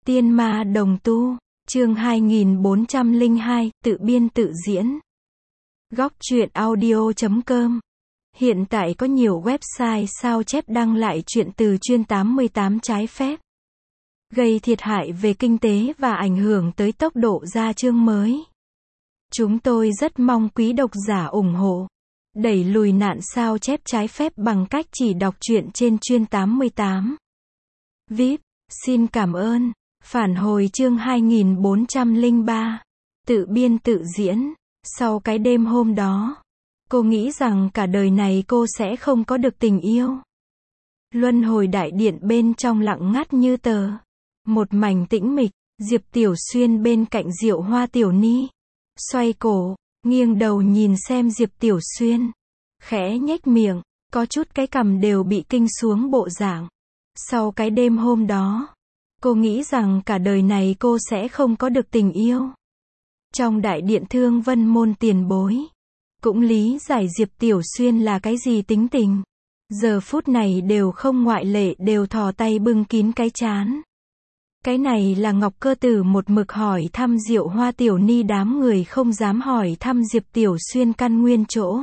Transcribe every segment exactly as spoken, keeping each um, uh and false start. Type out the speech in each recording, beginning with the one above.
Tiên ma đồng tu, chương hai nghìn bốn trăm lẻ hai, tự biên tự diễn. Góc truyện audio chấm com. Hiện tại có nhiều website sao chép đăng lại truyện từ chuyên tám mươi tám trái phép, gây thiệt hại về kinh tế và ảnh hưởng tới tốc độ ra chương mới. Chúng tôi rất mong quý độc giả ủng hộ, đẩy lùi nạn sao chép trái phép bằng cách chỉ đọc truyện trên chuyên tám mươi tám. vê i pê, xin cảm ơn. Phản hồi chương hai nghìn bốn trăm lẻ ba. Tự biên tự diễn. Sau cái đêm hôm đó, cô nghĩ rằng cả đời này cô sẽ không có được tình yêu. Luân hồi đại điện bên trong lặng ngắt như tờ. Một mảnh tĩnh mịch, Diệp Tiểu Xuyên bên cạnh Diệu Hoa Tiểu Ni. Xoay cổ, nghiêng đầu nhìn xem Diệp Tiểu Xuyên. Khẽ nhếch miệng, có chút cái cằm đều bị kinh xuống bộ dạng. Sau cái đêm hôm đó, cô nghĩ rằng cả đời này cô sẽ không có được tình yêu. Trong đại điện Thương Vân môn tiền bối cũng lý giải Diệp Tiểu Xuyên là cái gì tính tình. Giờ phút này đều không ngoại lệ đều thò tay bưng kín cái trán. Cái này là Ngọc Cơ Tử một mực hỏi thăm Diệu Hoa Tiểu Ni, đám người không dám hỏi thăm Diệp Tiểu Xuyên căn nguyên chỗ.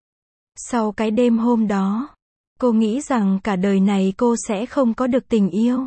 Sau cái đêm hôm đó, cô nghĩ rằng cả đời này cô sẽ không có được tình yêu.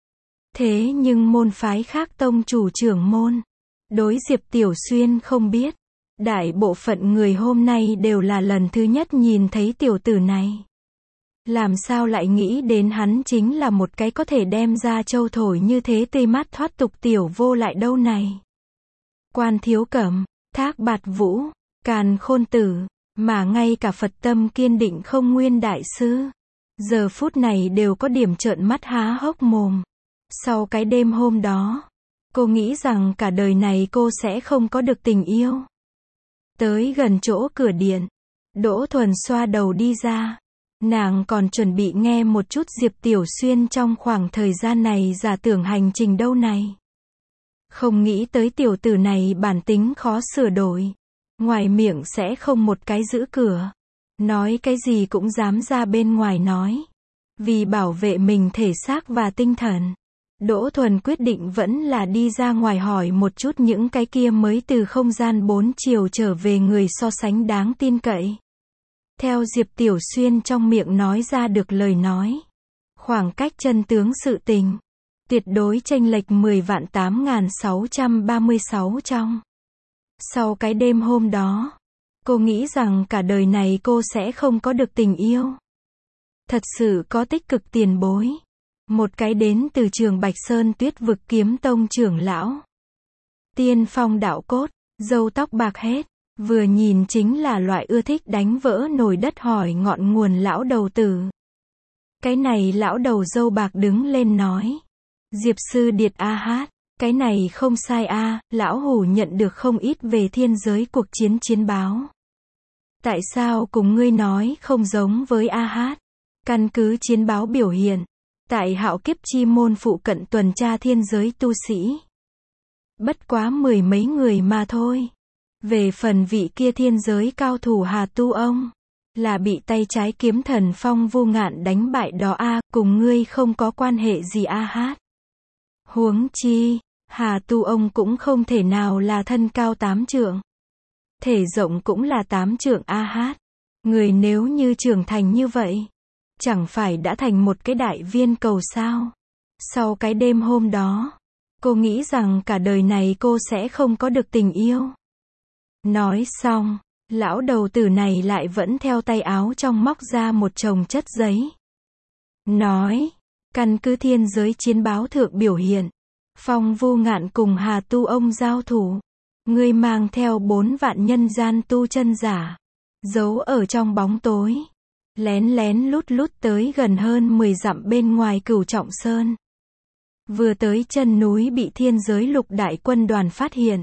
Thế nhưng môn phái khác tông chủ trưởng môn, đối Diệp Tiểu Xuyên không biết. Đại bộ phận người hôm nay đều là lần thứ nhất nhìn thấy tiểu tử này. Làm sao lại nghĩ đến hắn chính là một cái có thể đem ra châu thổi như thế tê mắt thoát tục tiểu vô lại đâu này. Quan Thiếu Cẩm, Thác Bạt Vũ, Càn Khôn Tử, mà ngay cả Phật tâm kiên định không nguyên đại sư, giờ phút này đều có điểm trợn mắt há hốc mồm. Sau cái đêm hôm đó, cô nghĩ rằng cả đời này cô sẽ không có được tình yêu. Tới gần chỗ cửa điện, Đỗ Thuần xoa đầu đi ra. Nàng còn chuẩn bị nghe một chút Diệp Tiểu Xuyên trong khoảng thời gian này giả tưởng hành trình đâu này. Không nghĩ tới tiểu tử này bản tính khó sửa đổi. Ngoài miệng sẽ không một cái giữ cửa. Nói cái gì cũng dám ra bên ngoài nói. Vì bảo vệ mình thể xác và tinh thần, Đỗ Thuần quyết định vẫn là đi ra ngoài hỏi một chút những cái kia mới từ không gian bốn chiều trở về người so sánh đáng tin cậy. Theo Diệp Tiểu Xuyên trong miệng nói ra được lời nói, khoảng cách chân tướng sự tình tuyệt đối chênh lệch mười vạn tám nghìn sáu trăm ba mươi sáu trong. Sau cái đêm hôm đó, cô nghĩ rằng cả đời này cô sẽ không có được tình yêu. Thật sự có tích cực tiền bối. Một cái đến từ trường Bạch Sơn Tuyết Vực Kiếm Tông trưởng lão. Tiên phong đạo cốt, râu tóc bạc hết, vừa nhìn chính là loại ưa thích đánh vỡ nồi đất hỏi ngọn nguồn lão đầu tử. Cái này lão đầu râu bạc đứng lên nói. Diệp sư điệt a hát, cái này không sai a, lão hủ nhận được không ít về thiên giới cuộc chiến chiến báo. Tại sao cùng ngươi nói không giống với a hát? Căn cứ chiến báo biểu hiện, tại Hạo Kiếp Chi môn phụ cận tuần tra thiên giới tu sĩ, bất quá mười mấy người mà thôi. Về phần vị kia thiên giới cao thủ Hà Tu ông, là bị tay trái kiếm thần Phong Vô Ngạn đánh bại đó a, cùng ngươi không có quan hệ gì a hát. Huống chi, Hà Tu ông cũng không thể nào là thân cao tám trượng. Thể rộng cũng là tám trượng a hát. Người nếu như trưởng thành như vậy, chẳng phải đã thành một cái đại viên cầu sao? Sau cái đêm hôm đó, cô nghĩ rằng cả đời này cô sẽ không có được tình yêu. Nói xong, lão đầu tử này lại vẫn theo tay áo trong móc ra một chồng chất giấy. Nói, căn cứ thiên giới chiến báo thượng biểu hiện, Phong Vô Ngạn cùng Hà Tu ông giao thủ. Ngươi mang theo bốn vạn nhân gian tu chân giả, giấu ở trong bóng tối. Lén lén lút lút tới gần hơn mười dặm bên ngoài Cửu Trọng Sơn. Vừa tới chân núi bị thiên giới lục đại quân đoàn phát hiện.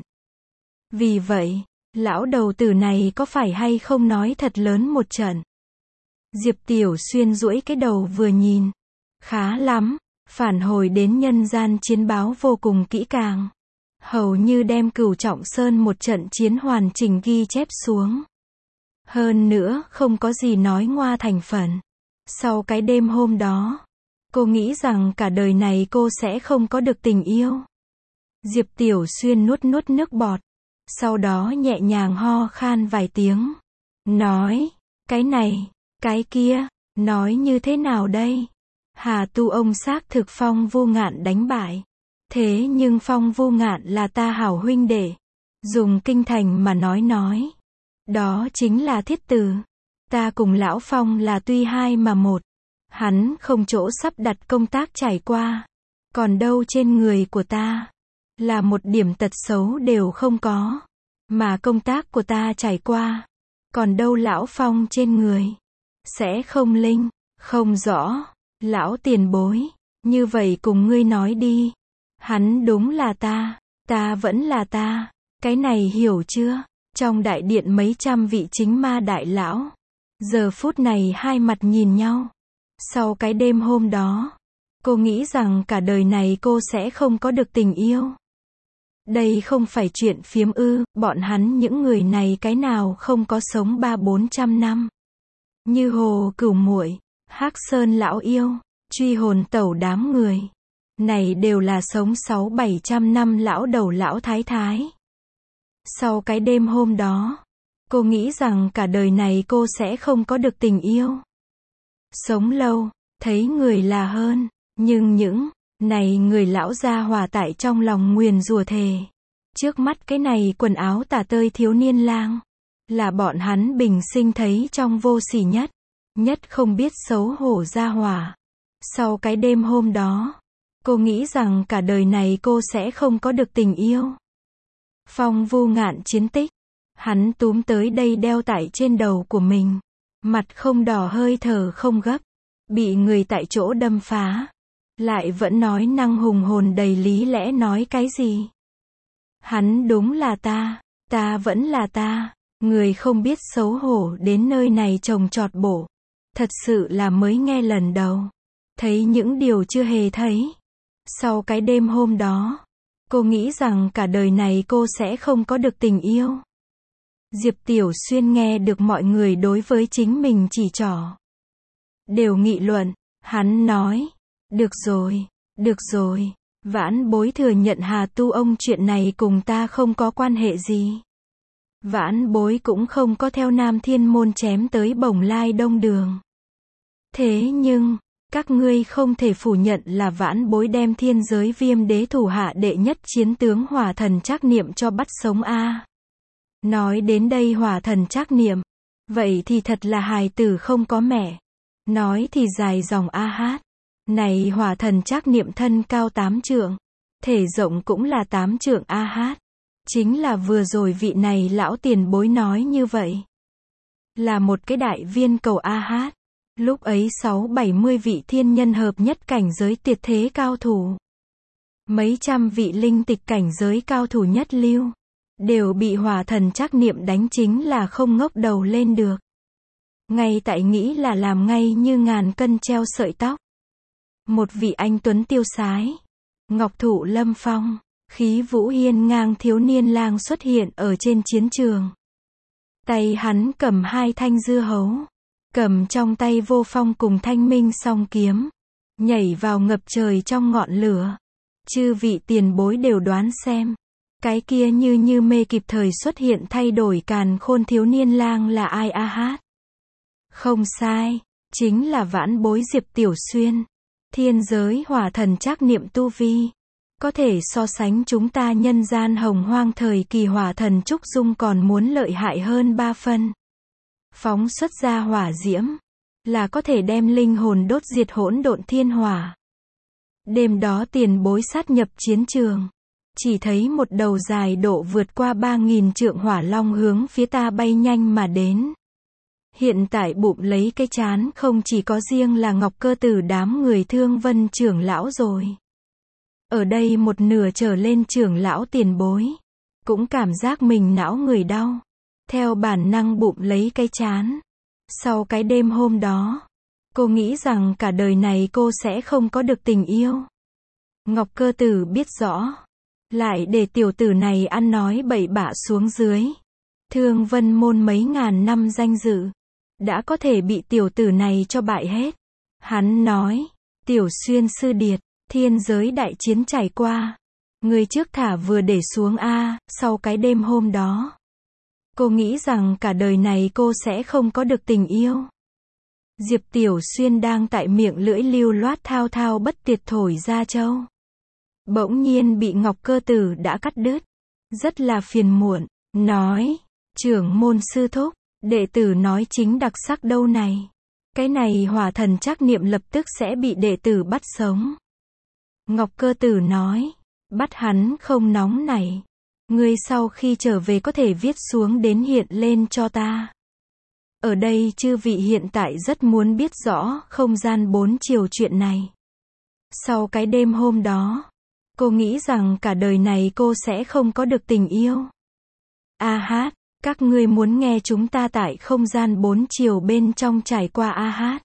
Vì vậy, lão đầu tử này có phải hay không nói thật lớn một trận. Diệp Tiểu Xuyên duỗi cái đầu vừa nhìn. Khá lắm, phản hồi đến nhân gian chiến báo vô cùng kỹ càng. Hầu như đem Cửu Trọng Sơn một trận chiến hoàn chỉnh ghi chép xuống. Hơn nữa, không có gì nói ngoa thành phần. Sau cái đêm hôm đó, Cô nghĩ rằng cả đời này cô sẽ không có được tình yêu. Diệp Tiểu Xuyên nuốt nuốt nước bọt. Sau đó nhẹ nhàng ho khan vài tiếng. Nói, cái này, cái kia, nói như thế nào đây? Hà Tu ông xác thực Phong Vô Ngạn đánh bại. Thế nhưng Phong Vô Ngạn là ta hảo huynh đệ. Dùng kinh thành mà nói nói. Đó chính là thiết từ. Ta cùng lão Phong là tuy hai mà một. Hắn không chỗ sắp đặt công tác trải qua. Còn đâu trên người của ta. Là một điểm tật xấu đều không có. Mà công tác của ta trải qua. Còn đâu lão Phong trên người. Sẽ không linh, không rõ. Lão tiền bối. Như vậy cùng ngươi nói đi. Hắn đúng là ta. Ta vẫn là ta. Cái này hiểu chưa? Trong đại điện mấy trăm vị chính ma đại lão. Giờ phút này hai mặt nhìn nhau. Sau cái đêm hôm đó. Cô nghĩ rằng cả đời này cô sẽ không có được tình yêu. Đây không phải chuyện phiếm ư, bọn hắn những người này cái nào không có sống ba bốn trăm năm. Như Hồ Cửu Muội, Hắc Sơn lão yêu, Truy Hồn Tẩu đám người. Này đều là sống sáu bảy trăm năm lão đầu lão thái thái. Sau cái đêm hôm đó, cô nghĩ rằng cả đời này cô sẽ không có được tình yêu. Sống lâu, thấy người là hơn, nhưng những này người lão gia hòa tại trong lòng nguyền rủa thề. Trước mắt cái này quần áo tả tơi thiếu niên lang, là bọn hắn bình sinh thấy trong vô sỉ nhất, nhất không biết xấu hổ gia hòa. Sau cái đêm hôm đó, cô nghĩ rằng cả đời này cô sẽ không có được tình yêu. Phong Vô Ngạn chiến tích, hắn túm tới đây đeo tại trên đầu của mình, mặt không đỏ hơi thở không gấp, bị người tại chỗ đâm phá, lại vẫn nói năng hùng hồn đầy lý lẽ nói cái gì. Hắn đúng là ta, ta vẫn là ta, người không biết xấu hổ đến nơi này trồng trọt bổ. Thật sự là mới nghe lần đầu, thấy những điều chưa hề thấy. Sau cái đêm hôm đó, cô nghĩ rằng cả đời này cô sẽ không có được tình yêu. Diệp Tiểu Xuyên nghe được mọi người đối với chính mình chỉ trỏ. Đều nghị luận, hắn nói, được rồi, được rồi, Vãn Bối thừa nhận Hà Tu ông chuyện này cùng ta không có quan hệ gì. Vãn Bối cũng không có theo Nam Thiên Môn chém tới Bồng Lai Đông Đường. Thế nhưng, các ngươi không thể phủ nhận là Vãn Bối đem thiên giới Viêm Đế thủ hạ đệ nhất chiến tướng Hỏa Thần Trác Niệm cho bắt sống a. Nói đến đây Hỏa Thần Trác Niệm, vậy thì thật là hài tử không có mẹ. Nói thì dài dòng a hát. Này Hỏa Thần Trác Niệm thân cao tám trượng, thể rộng cũng là tám trượng a hát. Chính là vừa rồi vị này lão tiền bối nói như vậy. Là một cái đại viên cầu a hát. Lúc ấy sáu bảy mươi vị thiên nhân hợp nhất cảnh giới tuyệt thế cao thủ. Mấy trăm vị linh tịch cảnh giới cao thủ nhất lưu. Đều bị Hỏa Thần Trác Niệm đánh chính là không ngóc đầu lên được. Ngay tại nghĩ là làm ngay như ngàn cân treo sợi tóc. Một vị anh tuấn tiêu sái. Ngọc thụ lâm phong. Khí vũ hiên ngang thiếu niên lang xuất hiện ở trên chiến trường. Tay hắn cầm hai thanh dưa hấu. Cầm trong tay Vô Phong cùng Thanh Minh song kiếm. Nhảy vào ngập trời trong ngọn lửa. Chư vị tiền bối đều đoán xem. Cái kia như như mê kịp thời xuất hiện thay đổi càn khôn thiếu niên lang là ai a hát. Không sai. Chính là Vãn Bối Diệp Tiểu Xuyên. Thiên giới Hỏa Thần Trác Niệm tu vi. Có thể so sánh chúng ta nhân gian hồng hoang thời kỳ Hỏa Thần Trúc Dung còn muốn lợi hại hơn ba phân. Phóng xuất ra hỏa diễm, là có thể đem linh hồn đốt diệt hỗn độn thiên hỏa. Đêm đó tiền bối sát nhập chiến trường, chỉ thấy một đầu dài độ vượt qua ba nghìn trượng hỏa long hướng phía ta bay nhanh mà đến. Hiện tại bụng lấy cái chán không chỉ có riêng là Ngọc Cơ Tử đám người Thương Vân trưởng lão rồi. Ở đây một nửa trở lên trưởng lão tiền bối, cũng cảm giác mình não người đau. Theo bản năng bụng lấy cái chán. Sau cái đêm hôm đó, cô nghĩ rằng cả đời này cô sẽ không có được tình yêu. Ngọc Cơ Tử biết rõ. Lại để tiểu tử này ăn nói bậy bạ xuống dưới. Thương Vân môn mấy ngàn năm danh dự. Đã có thể bị tiểu tử này cho bại hết. Hắn nói. Tiểu Xuyên sư điệt, thiên giới đại chiến trải qua. Người trước thả vừa để xuống a, sau cái đêm hôm đó. Cô nghĩ rằng cả đời này cô sẽ không có được tình yêu. Diệp Tiểu Xuyên đang tại miệng lưỡi lưu loát thao thao bất tuyệt thổi ra châu. Bỗng nhiên bị Ngọc Cơ Tử đã cắt đứt. Rất là phiền muộn, nói, trưởng môn sư thúc, đệ tử nói chính đặc sắc đâu này. Cái này hỏa thần trắc niệm lập tức sẽ bị đệ tử bắt sống. Ngọc Cơ Tử nói, bắt hắn không nóng này. Ngươi sau khi trở về có thể viết xuống đến hiện lên cho ta. Ở đây chư vị hiện tại rất muốn biết rõ không gian bốn chiều chuyện này. Sau cái đêm hôm đó, cô nghĩ rằng cả đời này cô sẽ không có được tình yêu. A hát, các ngươi muốn nghe chúng ta tại không gian bốn chiều bên trong trải qua a hát.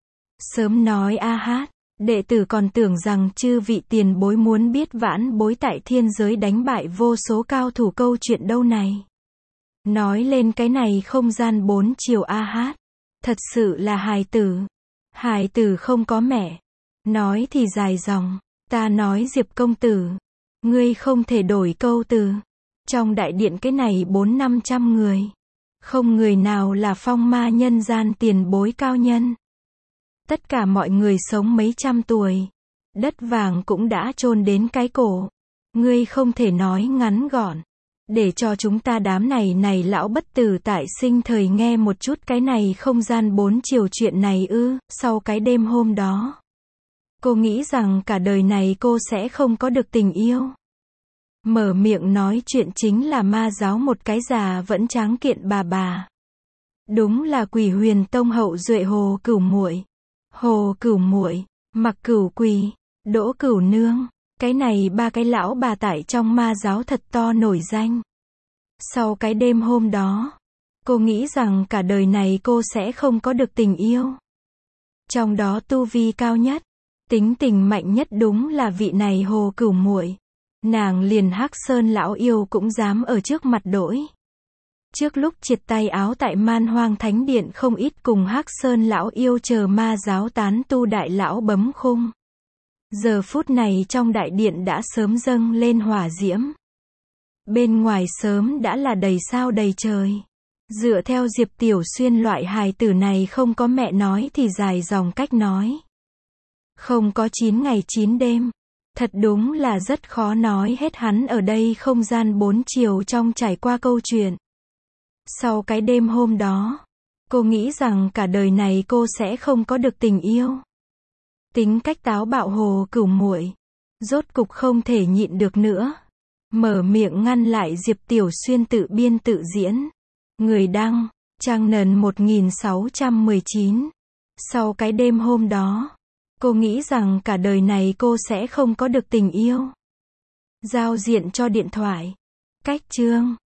Sớm nói a hát, đệ tử còn tưởng rằng chư vị tiền bối muốn biết vãn bối tại thiên giới đánh bại vô số cao thủ câu chuyện đâu này. Nói lên cái này không gian bốn chiều a hát. Thật sự là hài tử. Hài tử không có mẹ. Nói thì dài dòng. Ta nói Diệp công tử. Ngươi không thể đổi câu từ. Trong đại điện cái này bốn năm trăm người. Không người nào là phong ma nhân gian tiền bối cao nhân. Tất cả mọi người sống mấy trăm tuổi. Đất vàng cũng đã chôn đến cái cổ. Ngươi không thể nói ngắn gọn. Để cho chúng ta đám này này lão bất tử tại sinh thời nghe một chút cái này không gian bốn chiều chuyện này ư, sau cái đêm hôm đó. Cô nghĩ rằng cả đời này cô sẽ không có được tình yêu. Mở miệng nói chuyện chính là ma giáo một cái già vẫn tráng kiện bà bà. Đúng là Quỷ Huyền Tông hậu duệ Hồ Cửu Muội. Hồ Cửu Muội, Mặc Cửu Quỳ, Đỗ Cửu Nương. Cái này ba cái lão bà tại trong ma giáo thật to nổi danh. Sau cái đêm hôm đó, cô nghĩ rằng cả đời này cô sẽ không có được tình yêu. Trong đó tu vi cao nhất, tính tình mạnh nhất đúng là vị này Hồ Cửu Muội. Nàng liền Hắc Sơn lão yêu cũng dám ở trước mặt đổi. Trước lúc triệt tay áo tại Man Hoang Thánh Điện không ít cùng Hắc Sơn lão yêu chờ ma giáo tán tu đại lão bấm khung. Giờ phút này trong đại điện đã sớm dâng lên hỏa diễm. Bên ngoài sớm đã là đầy sao đầy trời. Dựa theo Diệp Tiểu Xuyên loại hài tử này không có mẹ nói thì dài dòng cách nói. Không có chín ngày chín đêm. Thật đúng là rất khó nói hết hắn ở đây không gian bốn chiều trong trải qua câu chuyện. Sau cái đêm hôm đó, cô nghĩ rằng cả đời này cô sẽ không có được tình yêu. Tính cách táo bạo Hồ Cửu Muội, rốt cục không thể nhịn được nữa. Mở miệng ngăn lại Diệp Tiểu Xuyên tự biên tự diễn. Người đăng, Trang Nần một nghìn sáu trăm mười chín. Sau cái đêm hôm đó, cô nghĩ rằng cả đời này cô sẽ không có được tình yêu. Giao diện cho điện thoại. Cách chương.